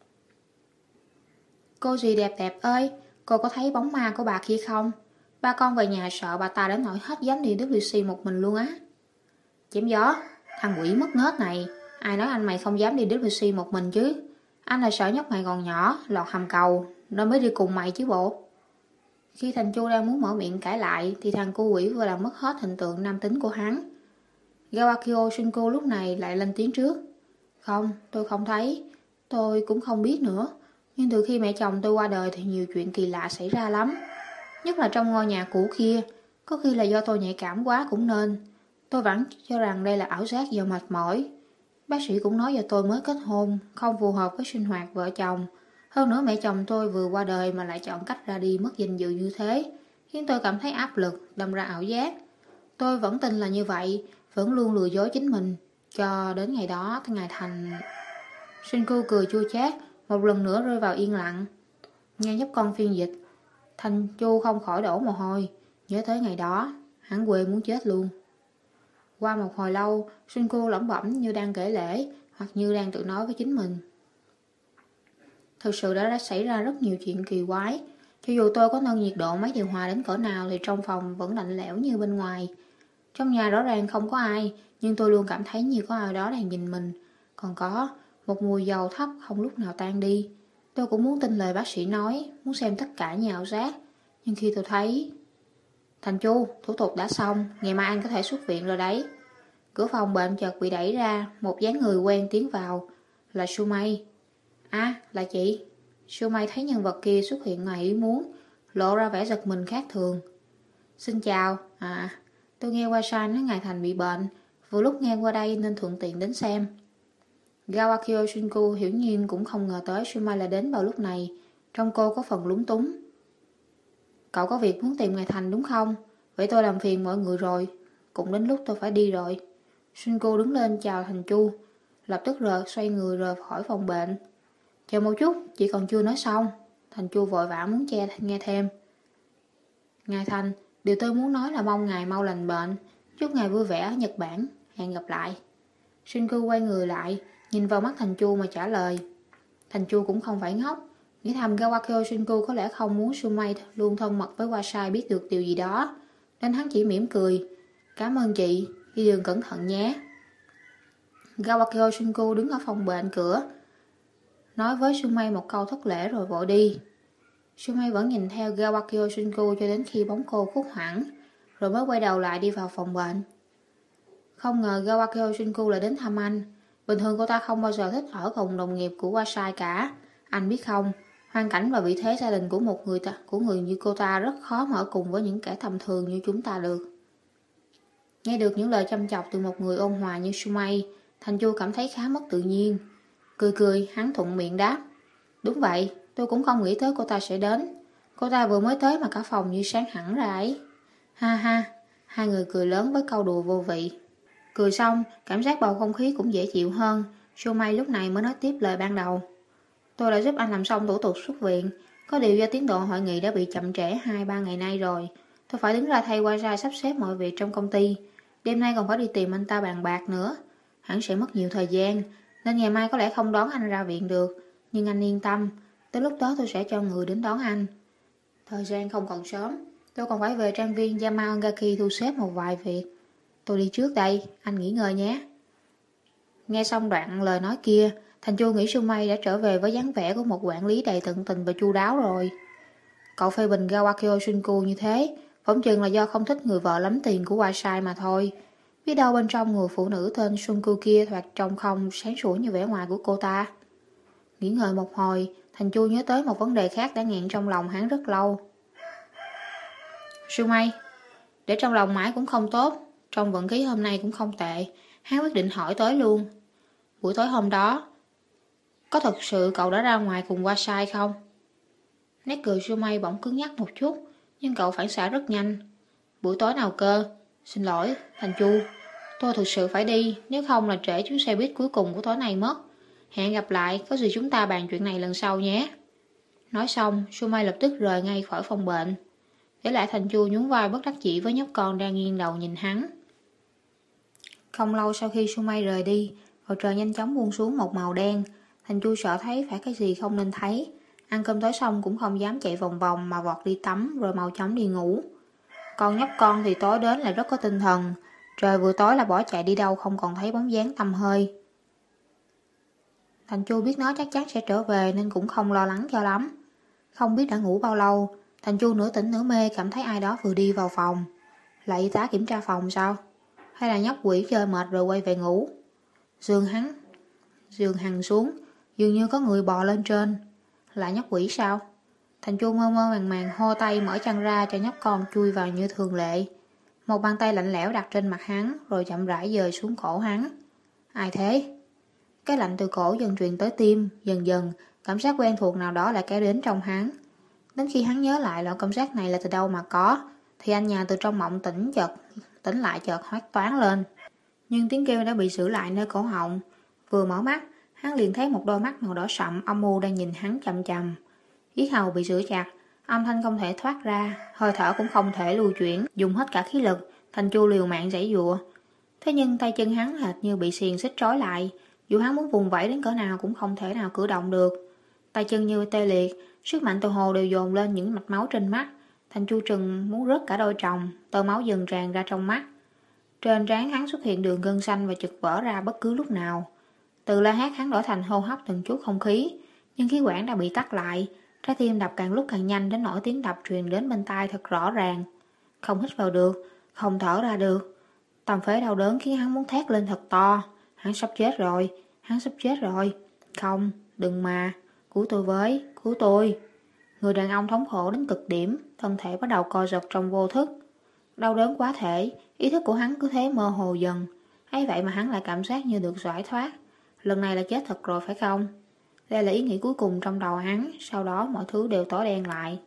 Cô gì đẹp đẹp ơi, cô có thấy bóng ma của bà kia không? Ba con về nhà sợ bà ta đến nỗi hết dám đi vê kép xê một mình luôn á. Chém gió, thằng quỷ mất nết này, ai nói anh mày không dám đi vê kép xê một mình chứ? Anh là sợ nhóc mày còn nhỏ, lọt hầm cầu, nên mới đi cùng mày chứ bộ. Khi Thành Chu đang muốn mở miệng cãi lại, thì thằng cu quỷ vừa làm mất hết hình tượng nam tính của hắn. Gawakyo Shunku lúc này lại lên tiếng trước. Không, tôi không thấy, tôi cũng không biết nữa. Nhưng từ khi mẹ chồng tôi qua đời thì nhiều chuyện kỳ lạ xảy ra lắm. Nhất là trong ngôi nhà cũ kia, có khi là do tôi nhạy cảm quá cũng nên. Tôi vẫn cho rằng đây là ảo giác do mệt mỏi. Bác sĩ cũng nói giờ tôi mới kết hôn, không phù hợp với sinh hoạt vợ chồng. Hơn nữa mẹ chồng tôi vừa qua đời mà lại chọn cách ra đi mất danh dự như thế, khiến tôi cảm thấy áp lực, đâm ra ảo giác. Tôi vẫn tin là như vậy, vẫn luôn lừa dối chính mình, cho đến ngày đó, ngày Thành... Shunku cười chua chát, một lần nữa rơi vào yên lặng. Nghe nhóc con phiên dịch, Thành Chu không khỏi đổ mồ hôi, nhớ tới ngày đó, hắn quê muốn chết luôn. Qua một hồi lâu, Shunku lẩm bẩm như đang kể lể, hoặc như đang tự nói với chính mình. Thực sự đã, đã xảy ra rất nhiều chuyện kỳ quái. Cho dù tôi có nâng nhiệt độ máy điều hòa đến cỡ nào thì trong phòng vẫn lạnh lẽo như bên ngoài. Trong nhà rõ ràng không có ai, nhưng tôi luôn cảm thấy như có ai đó đang nhìn mình. Còn có một mùi dầu thấp không lúc nào tan đi. Tôi cũng muốn tin lời bác sĩ nói, muốn xem tất cả như ảo giác. Nhưng khi tôi thấy... Thành Chu, thủ tục đã xong, ngày mai anh có thể xuất viện rồi đấy. Cửa phòng bệnh chợt bị đẩy ra, một dáng người quen tiến vào. Là Sumay. À, là chị. Sumay thấy nhân vật kia xuất hiện ngoài ý muốn, lộ ra vẻ giật mình khác thường. Xin chào, à, tôi nghe qua sai nói ngài Thành bị bệnh, vừa lúc nghe qua đây nên thuận tiện đến xem. Gawakyo Shunku hiểu nhiên cũng không ngờ tới Sumay lại đến vào lúc này, trong cô có phần lúng túng. Cậu có việc muốn tìm ngài Thành đúng không? Vậy tôi làm phiền mọi người rồi, cũng đến lúc tôi phải đi rồi. Shunku đứng lên chào Thành Chu, lập tức rời xoay người rời khỏi phòng bệnh. Chờ một chút, chị còn chưa nói xong. Thành Chu vội vã muốn che nghe thêm. Ngài Thành, điều tôi muốn nói là mong ngài mau lành bệnh. Chúc ngài vui vẻ ở Nhật Bản. Hẹn gặp lại. Shunku quay người lại, nhìn vào mắt Thành Chu mà trả lời. Thành Chu cũng không phải ngốc. Nghĩ thầm Gawakyo Shunku có lẽ không muốn Sumay luôn thân mật với Wasai biết được điều gì đó. Nên hắn chỉ mỉm cười. Cảm ơn chị, đi đường cẩn thận nhé. Gawakyo Shunku đứng ở phòng bệnh cửa, nói với Sumay một câu thất lễ rồi vội đi. Sumay vẫn nhìn theo Gawakyo Shunku cho đến khi bóng cô khuất hẳn, rồi mới quay đầu lại đi vào phòng bệnh. Không ngờ Gawakyo Shunku lại đến thăm anh. Bình thường cô ta không bao giờ thích ở cùng đồng nghiệp của Wasai cả. Anh biết không, hoàn cảnh và vị thế gia đình của một người ta, của người như cô ta rất khó mà ở cùng với những kẻ tầm thường như chúng ta được. Nghe được những lời chăm chọc từ một người ôn hòa như Sumay, Thành Chu cảm thấy khá mất tự nhiên. Cười cười, hắn thuận miệng đáp. Đúng vậy, tôi cũng không nghĩ tới cô ta sẽ đến. Cô ta vừa mới tới mà cả phòng như sáng hẳn ra ấy. Ha ha, hai người cười lớn với câu đùa vô vị. Cười xong, cảm giác bầu không khí cũng dễ chịu hơn. Sumay lúc này mới nói tiếp lời ban đầu. Tôi đã giúp anh làm xong thủ tục xuất viện. Có điều do tiến độ hội nghị đã bị chậm trễ hai ba ngày nay rồi. Tôi phải đứng ra thay Wajai sắp xếp mọi việc trong công ty. Đêm nay còn phải đi tìm anh ta bàn bạc nữa. Hẳn sẽ mất nhiều thời gian, nên ngày mai có lẽ không đón anh ra viện được. Nhưng anh yên tâm, tới lúc đó tôi sẽ cho người đến đón anh. Thời gian không còn sớm, tôi còn phải về trang viên Yamaongaki thu xếp một vài việc. Tôi đi trước đây, anh nghỉ ngơi nhé. Nghe xong đoạn lời nói kia, Thành Chu nghĩ Sumai đã trở về với dáng vẻ của một quản lý đầy tận tình và chu đáo rồi. Cậu phê bình Kawakyo Shunku như thế, phỏng chừng là do không thích người vợ lắm tiền của Washai mà thôi. Biết đâu bên trong người phụ nữ tên Shunku kia thoạt trông không sáng sủa như vẻ ngoài của cô ta. Nghỉ ngơi một hồi, Thành Chu nhớ tới một vấn đề khác đã nghẹn trong lòng hắn rất lâu. Sumai, để trong lòng mãi cũng không tốt, trong vận khí hôm nay cũng không tệ, hắn quyết định hỏi tới luôn. Buổi tối hôm đó, có thật sự cậu đã ra ngoài cùng Washai không? Nét cười Sumai bỗng cứng nhắc một chút, nhưng cậu phản xạ rất nhanh. Buổi tối nào cơ? Xin lỗi, Thành Chu, tôi thực sự phải đi, nếu không là trễ chuyến xe buýt cuối cùng của tối nay mất. Hẹn gặp lại, có gì chúng ta bàn chuyện này lần sau nhé. Nói xong, Sumai lập tức rời ngay khỏi phòng bệnh. Để lại Thành Chu nhún vai bất đắc dĩ với nhóc con đang nghiêng đầu nhìn hắn. Không lâu sau khi Sumai rời đi, bầu trời nhanh chóng buông xuống một màu đen. Thành Chu sợ thấy phải cái gì không nên thấy. Ăn cơm tối xong cũng không dám chạy vòng vòng mà vọt đi tắm rồi mau chóng đi ngủ. Còn nhóc con thì tối đến lại rất có tinh thần. Trời vừa tối là bỏ chạy đi đâu không còn thấy bóng dáng tăm hơi. Thành Chu biết nó chắc chắn sẽ trở về nên cũng không lo lắng cho lắm. Không biết đã ngủ bao lâu, Thành Chu nửa tỉnh nửa mê cảm thấy ai đó vừa đi vào phòng. Là y tá kiểm tra phòng sao? Hay là nhóc quỷ chơi mệt rồi quay về ngủ? Giường hắn, giường hằn xuống, dường như có người bò lên trên. Là nhóc quỷ sao? Thành Chu mơ mơ màng màng hô tay mở chăn ra cho nhóc con chui vào như thường lệ. Một bàn tay lạnh lẽo đặt trên mặt hắn rồi chậm rãi dời xuống cổ hắn. Ai thế? Cái lạnh từ cổ dần truyền tới tim, dần dần cảm giác quen thuộc nào đó lại kéo đến trong hắn. Đến khi hắn nhớ lại loại cảm giác này là từ đâu mà có, thì anh nhà từ trong mộng tỉnh chợt tỉnh lại chợt hoát toán lên. Nhưng tiếng kêu đã bị giữ lại nơi cổ họng. Vừa mở mắt, hắn liền thấy một đôi mắt màu đỏ sậm âm u đang nhìn hắn chằm chằm. Yết hầu bị giữ chặt, âm thanh không thể thoát ra, hơi thở cũng không thể lưu chuyển, dùng hết cả khí lực. Thành Chu liều mạng giãy giụa. Thế nhưng tay chân hắn hệt như bị xiềng xích trói lại, dù hắn muốn vùng vẫy đến cỡ nào cũng không thể nào cử động được. Tay chân như tê liệt, sức mạnh từ hồ đều dồn lên những mạch máu trên mắt. Thành Chu Trừng muốn rớt cả đôi tròng, tơ máu dần tràn ra trong mắt. Trên trán hắn xuất hiện đường gân xanh và chực vỡ ra bất cứ lúc nào. Từ la hét hắn đổi thành hô hấp từng chút không khí, nhưng khí quản đã bị tắc lại. Trái tim đập càng lúc càng nhanh đến nỗi tiếng đập truyền đến bên tai thật rõ ràng. Không hít vào được, không thở ra được. Tầm phế đau đớn khiến hắn muốn thét lên thật to. Hắn sắp chết rồi, hắn sắp chết rồi. Không, đừng mà, cứu tôi với, cứu tôi. Người đàn ông thống khổ đến cực điểm, thân thể bắt đầu co giật trong vô thức. Đau đớn quá thể, ý thức của hắn cứ thế mơ hồ dần. Ấy vậy mà hắn lại cảm giác như được giải thoát. Lần này là chết thật rồi phải không? Đây là ý nghĩ cuối cùng trong đầu hắn, sau đó mọi thứ đều tối đen lại.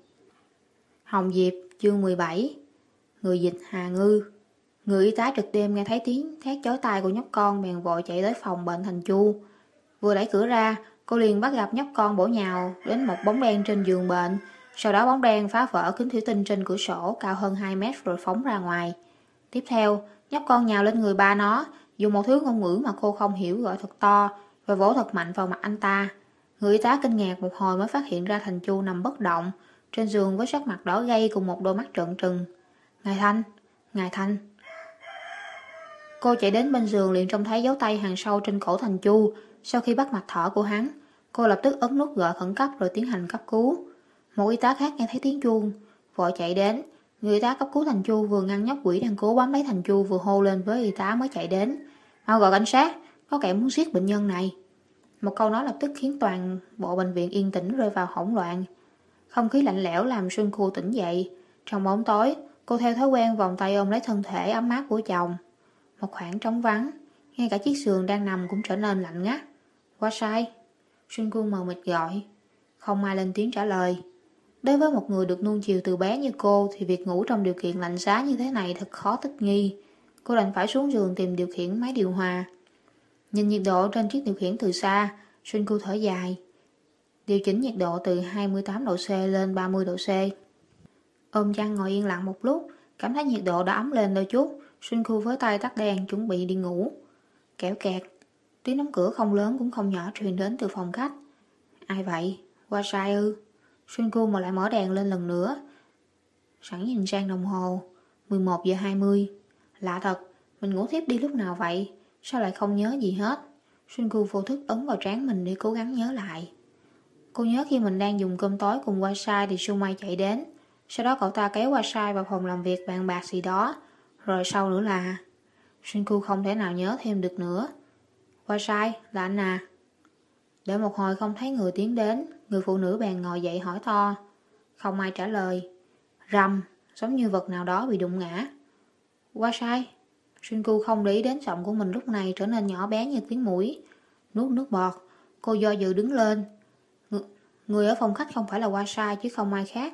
Hồng Diệp, chương mười bảy. Người dịch Hà Ngư. Người y tá trực đêm nghe thấy tiếng thét chói tai của nhóc con bèn vội chạy tới phòng bệnh Thành Chu. Vừa đẩy cửa ra, cô liền bắt gặp nhóc con bổ nhào đến một bóng đen trên giường bệnh. Sau đó bóng đen phá vỡ kính thủy tinh trên cửa sổ cao hơn hai mét rồi phóng ra ngoài. Tiếp theo, nhóc con nhào lên người ba nó, dùng một thứ ngôn ngữ mà cô không hiểu gọi thật to, và vỗ thật mạnh vào mặt anh ta. Người y tá kinh ngạc một hồi mới phát hiện ra Thành Chu nằm bất động trên giường với sắc mặt đỏ gay cùng một đôi mắt trợn trừng. Ngài Thanh, Ngài Thanh. Cô chạy đến bên giường liền trông thấy dấu tay hàng sâu trên cổ Thành Chu. Sau khi bắt mạch thở của hắn, cô lập tức ấn nút gọi khẩn cấp rồi tiến hành cấp cứu. Một y tá khác nghe thấy tiếng chuông, vội chạy đến. Người y tá cấp cứu Thành Chu vừa ngăn nhóc quỷ đang cố bám lấy Thành Chu vừa hô lên với y tá mới chạy đến. Mau gọi cảnh sát, có kẻ muốn giết bệnh nhân này. Một câu nói lập tức khiến toàn bộ bệnh viện yên tĩnh rơi vào hỗn loạn. Không khí lạnh lẽo làm Shunku tỉnh dậy. Trong bóng tối, cô theo thói quen vòng tay ôm lấy thân thể ấm áp của chồng. Một khoảng trống vắng, ngay cả chiếc giường đang nằm cũng trở nên lạnh ngắt. Washai, Shunku mờ mịt gọi. Không ai lên tiếng trả lời. Đối với một người được nuông chiều từ bé như cô thì việc ngủ trong điều kiện lạnh giá như thế này thật khó thích nghi. Cô đành phải xuống giường tìm điều khiển máy điều hòa. Nhìn nhiệt độ trên chiếc điều khiển từ xa, Shunku thở dài. điều chỉnh nhiệt độ từ hai mươi tám độ C lên ba mươi độ C. Ôm chăn ngồi yên lặng một lúc, cảm thấy nhiệt độ đã ấm lên đôi chút, Sunku với tay tắt đèn chuẩn bị đi ngủ. Kẽo kẹt, tiếng đóng cửa không lớn cũng không nhỏ truyền đến từ phòng khách. Ai vậy? Wasai ư? Sunku mà lại mở đèn lên lần nữa. Sẵn nhìn sang đồng hồ, mười một giờ hai mươi. Lạ thật, mình ngủ thiếp đi lúc nào vậy? Sao lại không nhớ gì hết? Sunku vô thức ấn vào trán mình để cố gắng nhớ lại. Cô nhớ khi mình đang dùng cơm tối cùng Wasai thì Sumai chạy đến. Sau đó cậu ta kéo Wasai vào phòng làm việc bàn bạc gì đó. Rồi sau nữa là... Sunku không thể nào nhớ thêm được nữa. Wasai, là anh à? Để một hồi không thấy người tiến đến, người phụ nữ bèn ngồi dậy hỏi to. Không ai trả lời. Rầm, giống như vật nào đó bị đụng ngã. Wasai. Sunku không để ý đến giọng của mình lúc này trở nên nhỏ bé như tiếng mũi. Nuốt nước bọt, cô do dự đứng lên. Ng- Người ở phòng khách không phải là Wasai chứ không ai khác.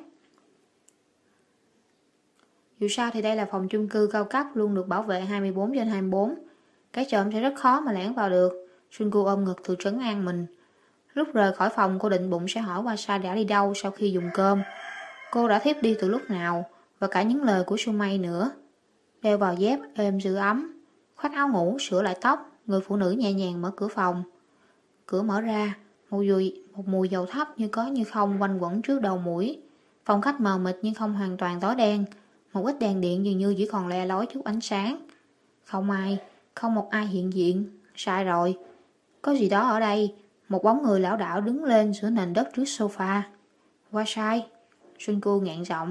Dù sao thì đây là phòng chung cư cao cấp luôn được bảo vệ hai mươi bốn trên hai mươi bốn. Cái trộm sẽ rất khó mà lẻn vào được. Sunku ôm ngực tự trấn an mình. Lúc rời khỏi phòng cô định bụng sẽ hỏi Wasai đã đi đâu sau khi dùng cơm. Cô đã thiếp đi từ lúc nào, và cả những lời của Sumai nữa. Đeo vào dép êm giữ ấm, khoác áo ngủ sửa lại tóc, người phụ nữ nhẹ nhàng mở cửa phòng. Cửa mở ra, một mùi, một mùi dầu thấp như có như không quanh quẩn trước đầu mũi. Phòng khách mờ mịt nhưng không hoàn toàn tối đen, một ít đèn điện dường như chỉ còn le lói chút ánh sáng. Không ai, không một ai hiện diện. Sai rồi, có gì đó ở đây. Một bóng người lão đảo đứng lên giữa nền đất trước sofa. Wasai. Sunku nghẹn giọng.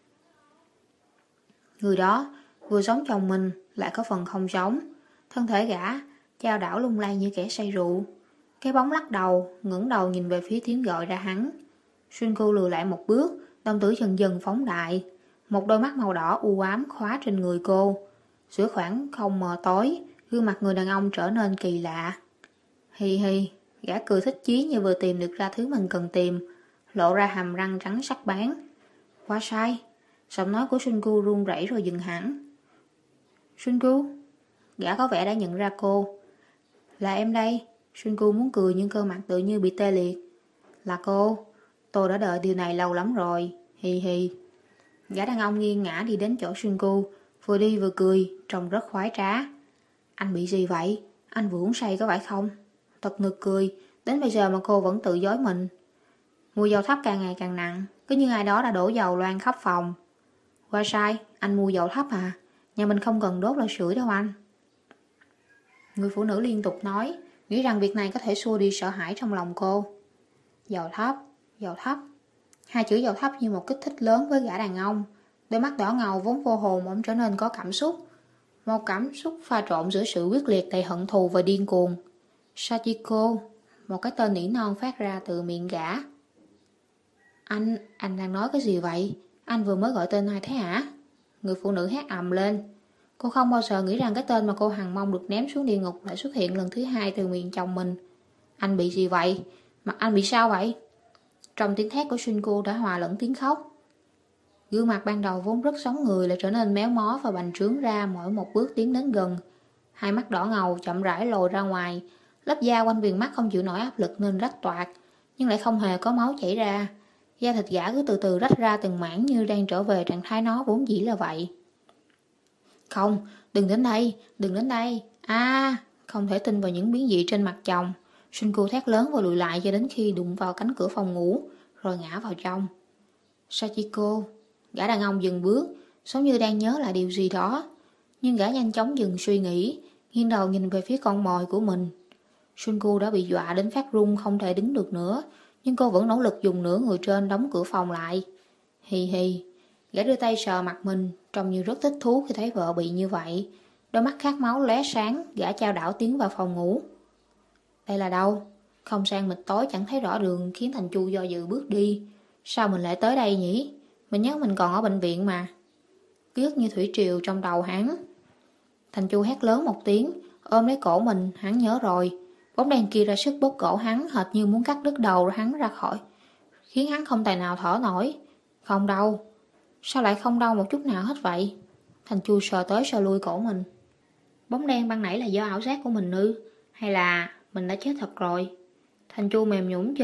Người đó vừa giống chồng mình lại có phần không giống. Thân thể gã chao đảo lung lay như kẻ say rượu. Cái bóng lắc đầu, ngẩng đầu nhìn về phía tiếng gọi ra hắn. Sunku lùi lại một bước, đồng tử dần dần phóng đại. Một đôi mắt màu đỏ u ám khóa trên người cô. Giữa khoảng không mờ tối, gương mặt người đàn ông trở nên kỳ lạ. Hi hi, gã cười thích chí như vừa tìm được ra thứ mình cần tìm, lộ ra hàm răng trắng sắc bén. Wasai. Giọng nói của Sunku run rẩy rồi dừng hẳn. Sunku. Gã có vẻ đã nhận ra cô. Là em đây. Sunku muốn cười nhưng cơ mặt tự như bị tê liệt. Là cô. Tôi đã đợi điều này lâu lắm rồi. Hi hi. Gã đàn ông nghiêng ngã đi đến chỗ Sunku, vừa đi vừa cười, trông rất khoái trá. Anh bị gì vậy? Anh vừa uống say có phải không? Thật nực cười, đến bây giờ mà cô vẫn tự dối mình. Mùi dầu thấp càng ngày càng nặng, cứ như ai đó đã đổ dầu loang khắp phòng. Wasai, anh mua dầu thấp à? Nhà mình không cần đốt lò sưởi đâu anh. Người phụ nữ liên tục nói, nghĩ rằng việc này có thể xua đi sợ hãi trong lòng cô. Dầu thấp, dầu thấp. Hai chữ dầu thấp như một kích thích lớn với gã đàn ông. Đôi mắt đỏ ngầu vốn vô hồn bỗng trở nên có cảm xúc. Một cảm xúc pha trộn giữa sự quyết liệt đầy hận thù và điên cuồng. Sachiko, một cái tên nỉ non phát ra từ miệng gã. Anh, anh đang nói cái gì vậy? Anh vừa mới gọi tên ai thế hả? Người phụ nữ hét ầm lên. Cô không bao giờ nghĩ rằng cái tên mà cô hằng mong được ném xuống địa ngục lại xuất hiện lần thứ hai từ miệng chồng mình. Anh bị gì vậy? Mặt anh bị sao vậy? Trong tiếng thét của Sunku đã hòa lẫn tiếng khóc. Gương mặt ban đầu vốn rất giống người lại trở nên méo mó và bành trướng ra mỗi một bước tiến đến gần. Hai mắt đỏ ngầu chậm rãi lồi ra ngoài. Lớp da quanh viền mắt không chịu nổi áp lực nên rách toạc, nhưng lại không hề có máu chảy ra. Da thịt gã cứ từ từ rách ra từng mảng như đang trở về trạng thái nó vốn dĩ là vậy. Không, đừng đến đây, đừng đến đây. À, không thể tin vào những biến dị trên mặt chồng. Sunku thét lớn và lùi lại cho đến khi đụng vào cánh cửa phòng ngủ, rồi ngã vào trong. Sachiko. Gã đàn ông dừng bước, giống như đang nhớ lại điều gì đó. Nhưng gã nhanh chóng dừng suy nghĩ, nghiêng đầu nhìn về phía con mồi của mình. Sunku đã bị dọa đến phát run không thể đứng được nữa, nhưng cô vẫn nỗ lực dùng nửa người trên đóng cửa phòng lại. Hi hi. Gã đưa tay sờ mặt mình, trông như rất thích thú khi thấy vợ bị như vậy. Đôi mắt khát máu lóe sáng, gã chao đảo tiến vào phòng ngủ. Đây là đâu? Không gian mịt tối chẳng thấy rõ đường khiến Thành Chu do dự bước đi. Sao mình lại tới đây nhỉ? Mình nhớ mình còn ở bệnh viện mà. Ký ức như thủy triều trong đầu hắn. Thành Chu hét lớn một tiếng, ôm lấy cổ mình, hắn nhớ rồi. Bóng đèn kia ra sức bóp cổ hắn, hệt như muốn cắt đứt đầu hắn ra khỏi, khiến hắn không tài nào thở nổi. Không đau. Sao lại không đau một chút nào hết vậy? Thành Chu sờ tới sờ lui cổ mình. Bóng đen ban nãy là do ảo giác của mình ư? Hay là mình đã chết thật rồi? Thành Chu mềm nhũn chân,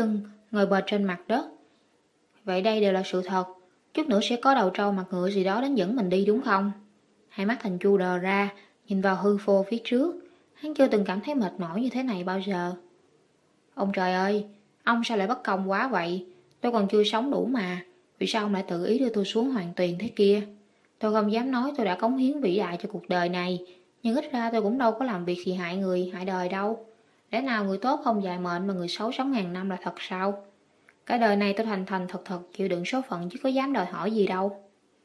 ngồi bệt trên mặt đất. Vậy đây đều là sự thật. Chút nữa sẽ có đầu trâu mặt ngựa gì đó đến dẫn mình đi đúng không? Hai mắt Thành Chu đờ ra, nhìn vào hư vô phía trước. Hắn chưa từng cảm thấy mệt mỏi như thế này bao giờ. Ông trời ơi, ông sao lại bất công quá vậy? Tôi còn chưa sống đủ mà. Vì sao ông lại tự ý đưa tôi xuống hoàng tuyền thế kia? Tôi không dám nói tôi đã cống hiến vĩ đại cho cuộc đời này, nhưng ít ra tôi cũng đâu có làm việc gì hại người, hại đời đâu. Lẽ nào người tốt không dài mệnh mà người xấu sống ngàn năm là thật sao? Cái đời này tôi thành thành thật thật chịu đựng số phận chứ có dám đòi hỏi gì đâu.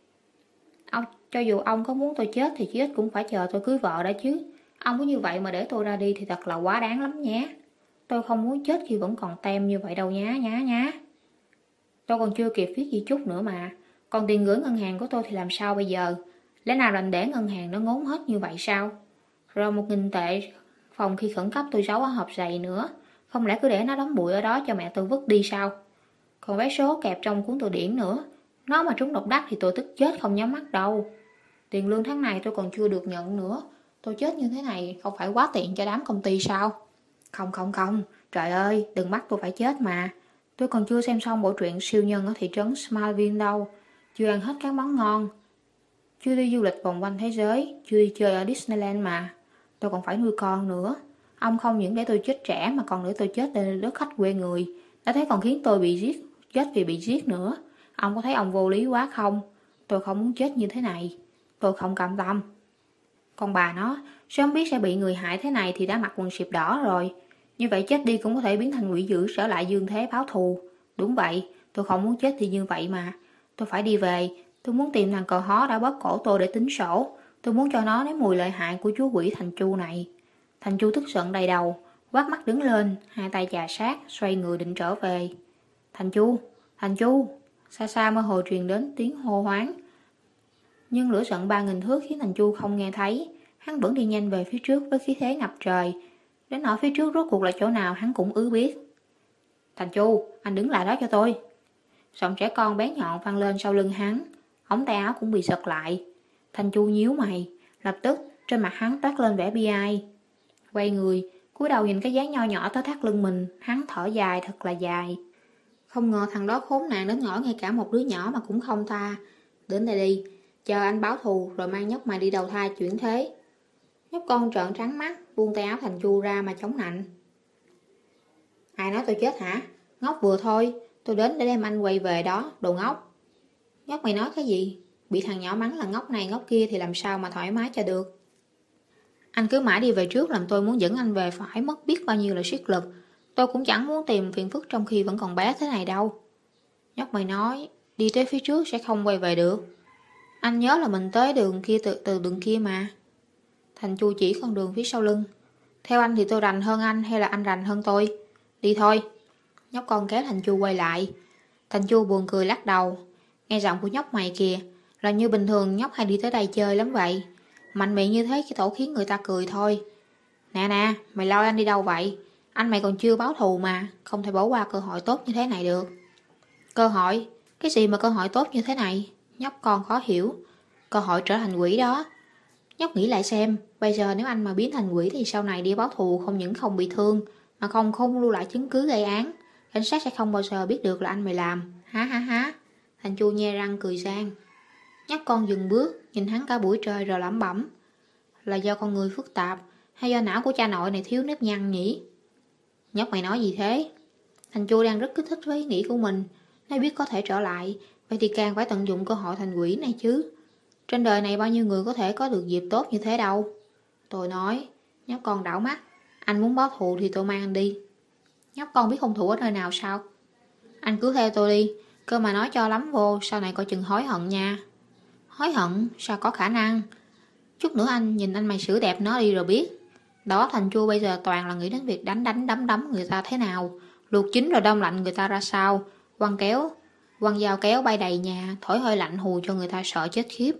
Ông, cho dù ông có muốn tôi chết thì chí ít cũng phải chờ tôi cưới vợ đã chứ. Ông có như vậy mà để tôi ra đi thì thật là quá đáng lắm nhé. Tôi không muốn chết khi vẫn còn tem như vậy đâu nhá nhá nhá. Tôi còn chưa kịp viết gì chút nữa mà. Còn tiền gửi ngân hàng của tôi thì làm sao bây giờ? Lẽ nào đành để ngân hàng nó ngốn hết như vậy sao? Rồi một nghìn tệ phòng khi khẩn cấp tôi giấu ở hộp giày nữa. Không lẽ cứ để nó đóng bụi ở đó cho mẹ tôi vứt đi sao? Còn vé số kẹp trong cuốn từ điển nữa. Nó mà trúng độc đắc thì tôi tức chết không nhắm mắt đâu. Tiền lương tháng này tôi còn chưa được nhận nữa. Tôi chết như thế này không phải quá tiện cho đám công ty sao? Không không không, trời ơi, đừng bắt tôi phải chết mà. Tôi còn chưa xem xong bộ truyện siêu nhân ở thị trấn Smallville đâu. Chưa ăn hết các món ngon. Chưa đi du lịch vòng quanh thế giới. Chưa đi chơi ở Disneyland mà. Tôi còn phải nuôi con nữa. Ông không những để tôi chết trẻ mà còn để tôi chết để đất khách quê người. Đã thế còn khiến tôi bị giết, chết vì bị giết nữa. Ông có thấy ông vô lý quá không? Tôi không muốn chết như thế này. Tôi không cam tâm. Con bà nó, sớm biết sẽ bị người hại thế này thì đã mặc quần xịp đỏ rồi. Như vậy chết đi cũng có thể biến thành quỷ dữ trở lại dương thế báo thù. Đúng vậy, tôi không muốn chết thì như vậy mà. Tôi phải đi về. Tôi muốn tìm thằng cờ hó đã bóp cổ tôi để tính sổ. Tôi muốn cho nó nếm mùi lợi hại của chú quỷ Thành Chu này. Thành Chu tức giận đầy đầu, quát mắt đứng lên, hai tay chà sát, xoay người định trở về. Thành Chu, Thành Chu. Xa xa mơ hồ truyền đến tiếng hô hoáng. Nhưng lửa giận ba nghìn thước khiến Thành Chu không nghe thấy. Hắn vẫn đi nhanh về phía trước với khí thế ngập trời. Đến ở phía trước rốt cuộc là chỗ nào hắn cũng ư biết. Thành Chu, anh đứng lại đó cho tôi. Giọng trẻ con bé nhọn vang lên sau lưng hắn. Ống tay áo cũng bị giật lại. Thành Chu nhíu mày. Lập tức trên mặt hắn toát lên vẻ bi ai. Quay người, cúi đầu nhìn cái dáng nho nhỏ tới thắt lưng mình. Hắn thở dài thật là dài. Không ngờ thằng đó khốn nạn đến nỗi ngay cả một đứa nhỏ mà cũng không tha. Đến đây đi, chờ anh báo thù rồi mang nhóc mày đi đầu thai chuyển thế. Nhóc con trợn trắng mắt, buông tay áo Thành Chu ra mà chống nạnh. Ai nói tôi chết hả? Ngốc vừa thôi, tôi đến để đem anh quay về đó, đồ ngốc. Nhóc mày nói cái gì? Bị thằng nhỏ mắng là ngốc này ngốc kia thì làm sao mà thoải mái cho được. Anh cứ mãi đi về trước làm tôi muốn dẫn anh về phải mất biết bao nhiêu là sức lực. Tôi cũng chẳng muốn tìm phiền phức trong khi vẫn còn bé thế này đâu. Nhóc mày nói, đi tới phía trước sẽ không quay về được. Anh nhớ là mình tới đường kia từ, từ đường kia mà. Thành Chu chỉ con đường phía sau lưng. Theo anh thì tôi rành hơn anh hay là anh rành hơn tôi? Đi thôi. Nhóc con kéo Thành Chu quay lại. Thành Chu buồn cười lắc đầu. Nghe giọng của nhóc mày kìa, là như bình thường nhóc hay đi tới đây chơi lắm vậy. Mạnh miệng như thế chỉ tổ khiến người ta cười thôi. Nè nè, mày lôi anh đi đâu vậy? Anh mày còn chưa báo thù mà, không thể bỏ qua cơ hội tốt như thế này được. Cơ hội? Cái gì mà cơ hội tốt như thế này? Nhóc con khó hiểu. Cơ hội trở thành quỷ đó. Nhóc nghĩ lại xem, bây giờ nếu anh mà biến thành quỷ thì sau này đi báo thù không những không bị thương, mà không không lưu lại chứng cứ gây án. Cảnh sát sẽ không bao giờ biết được là anh mày làm. Há há há. Thành Chu nhe răng cười sang. Nhóc con dừng bước, nhìn hắn cả buổi trời rồi lẩm bẩm. Là do con người phức tạp, hay do não của cha nội này thiếu nếp nhăn nhỉ? Nhóc mày nói gì thế? Thành Chu đang rất kích thích với ý nghĩ của mình. Nếu biết có thể trở lại, vậy thì càng phải tận dụng cơ hội thành quỷ này chứ. Trên đời này bao nhiêu người có thể có được dịp tốt như thế đâu. Tôi nói. Nhóc con đảo mắt. Anh muốn báo thù thì tôi mang anh đi. Nhóc con biết hung thủ ở nơi nào sao? Anh cứ theo tôi đi. Cơ mà nói cho lắm vô, sau này coi chừng hối hận nha. Hối hận? Sao có khả năng? Chút nữa anh nhìn anh mày sửa đẹp nó đi rồi biết. Đó Thành Chu bây giờ toàn là nghĩ đến việc đánh đánh đấm đấm người ta thế nào, luộc chín rồi đông lạnh người ta ra sao, quăng kéo, quăng dao kéo bay đầy nhà, thổi hơi lạnh hù cho người ta sợ chết khiếp.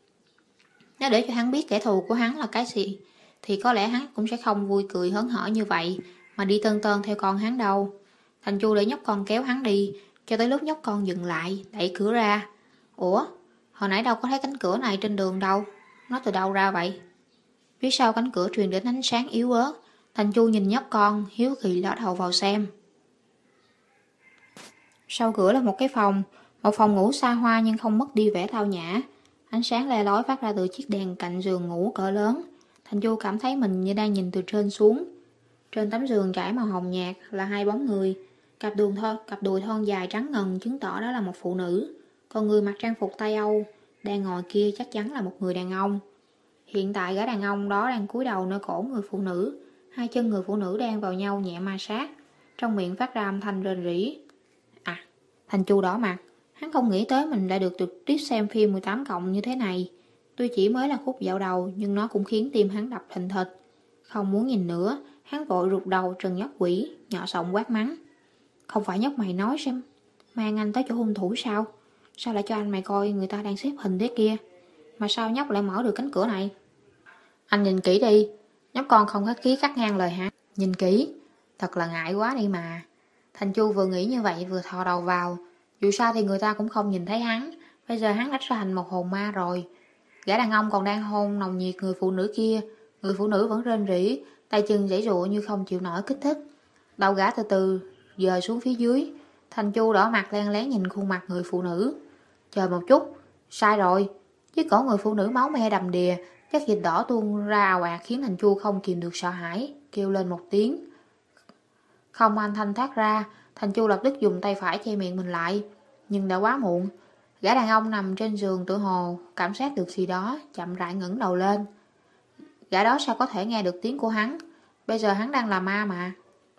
Nếu để cho hắn biết kẻ thù của hắn là cái gì, thì có lẽ hắn cũng sẽ không vui cười hớn hở như vậy, mà đi tơn tơn theo con hắn đâu. Thành Chu để nhóc con kéo hắn đi, cho tới lúc nhóc con dừng lại, đẩy cửa ra. Ủa, hồi nãy đâu có thấy cánh cửa này trên đường đâu, nó từ đâu ra vậy? Phía sau cánh cửa truyền đến ánh sáng yếu ớt. Thành Chu nhìn nhóc con, hiếu kỳ ló đầu vào xem. Sau cửa là một cái phòng, một phòng ngủ xa hoa nhưng không mất đi vẻ tao nhã. Ánh sáng le lói phát ra từ chiếc đèn cạnh giường ngủ cỡ lớn. Thành Chu cảm thấy mình như đang nhìn từ trên xuống. Trên tấm giường trải màu hồng nhạt là hai bóng người. Cặp đùi thon, cặp đùi thon dài trắng ngần chứng tỏ đó là một phụ nữ. Còn người mặc trang phục Tây Âu đang ngồi kia chắc chắn là một người đàn ông. Hiện tại gã đàn ông đó đang cúi đầu nơi cổ người phụ nữ. Hai chân người phụ nữ đang vào nhau nhẹ ma sát, trong miệng phát ra âm thanh rên rỉ. À, Thành Chu đỏ mặt. Hắn không nghĩ tới mình đã được trực tiếp xem phim mười tám cộng như thế này. Tuy chỉ mới là khúc dạo đầu nhưng nó cũng khiến tim hắn đập thình thịch. Không muốn nhìn nữa, hắn vội rụt đầu trừng nhóc quỷ, nhỏ giọng quát mắng. Không phải nhóc mày nói xem, mang anh tới chỗ hung thủ sao? Sao lại cho anh mày coi người ta đang xếp hình thế kia? Mà sao nhóc lại mở được cánh cửa này? Anh nhìn kỹ đi. Nhóc con không khách khí cắt ngang lời hắn. Nhìn kỹ, thật là ngại quá đi mà. Thành Chu vừa nghĩ như vậy vừa thò đầu vào. Dù sao thì người ta cũng không nhìn thấy hắn. Bây giờ hắn đã trở thành một hồn ma rồi. Gã đàn ông còn đang hôn nồng nhiệt người phụ nữ kia. Người phụ nữ vẫn rên rỉ, tay chân giãy giụa như không chịu nổi kích thích. Đầu gã từ từ dời xuống phía dưới. Thành Chu đỏ mặt len lén nhìn khuôn mặt người phụ nữ. Chờ một chút, sai rồi. Chiếc cổ người phụ nữ máu me đầm đìa, chất dịch đỏ tuôn ra ào ạt khiến Thành Chu không kìm được sợ hãi, kêu lên một tiếng. Không anh thanh thét ra, Thành Chu lập tức dùng tay phải che miệng mình lại, nhưng đã quá muộn. Gã đàn ông nằm trên giường tự hồ cảm giác được gì đó, chậm rãi ngẩng đầu lên. Gã đó sao có thể nghe được tiếng của hắn? Bây giờ hắn đang là ma mà.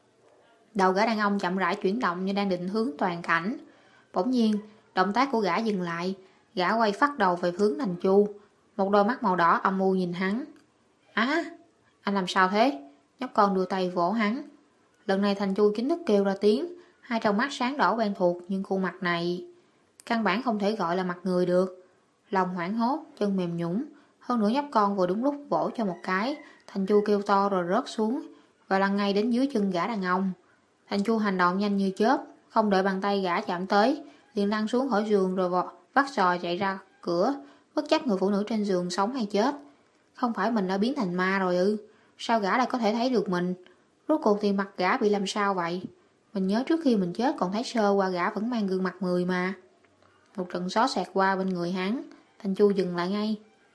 Đầu gã đàn ông chậm rãi chuyển động như đang định hướng toàn cảnh. Bỗng nhiên, động tác của gã dừng lại, gã quay phát đầu về hướng Thành Chu. Một đôi mắt màu đỏ âm u nhìn hắn. Á, anh làm sao thế? Nhóc con đưa tay vỗ hắn. Lần này Thành Chu chính thức kêu ra tiếng, hai tròng mắt sáng đỏ quen thuộc, nhưng khuôn mặt này căn bản không thể gọi là mặt người được. Lòng hoảng hốt, chân mềm nhũn. Hơn nữa nhóc con vừa đúng lúc vỗ cho một cái, Thành Chu kêu to rồi rớt xuống và lăn ngay đến dưới chân gã đàn ông. Thành Chu hành động nhanh như chớp, không đợi bàn tay gã chạm tới, liền lăn xuống khỏi giường rồi vọt vắt giò chạy ra cửa, bất chấp người phụ nữ trên giường sống hay chết. Không phải mình đã biến thành ma rồi ư? Sao gã lại có thể thấy được mình? Rốt cuộc thì mặt gã bị làm sao vậy? Mình nhớ trước khi mình chết còn thấy sơ qua gã vẫn mang gương mặt người mà. Một trận gió xẹt qua bên người hắn, Thành Chu dừng lại ngay.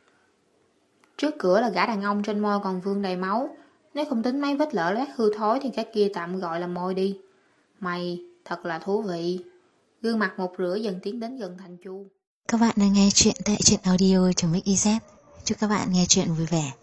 Trước cửa là gã đàn ông trên môi còn vương đầy máu. Nếu không tính mấy vết lở loét hư thối thì cái kia tạm gọi là môi đi. Mày, thật là thú vị. Gương mặt một rửa dần tiến đến gần Thành Chu. Các bạn đang nghe chuyện tại truyện audio chấm ích i zét. Chúc các bạn nghe chuyện vui vẻ.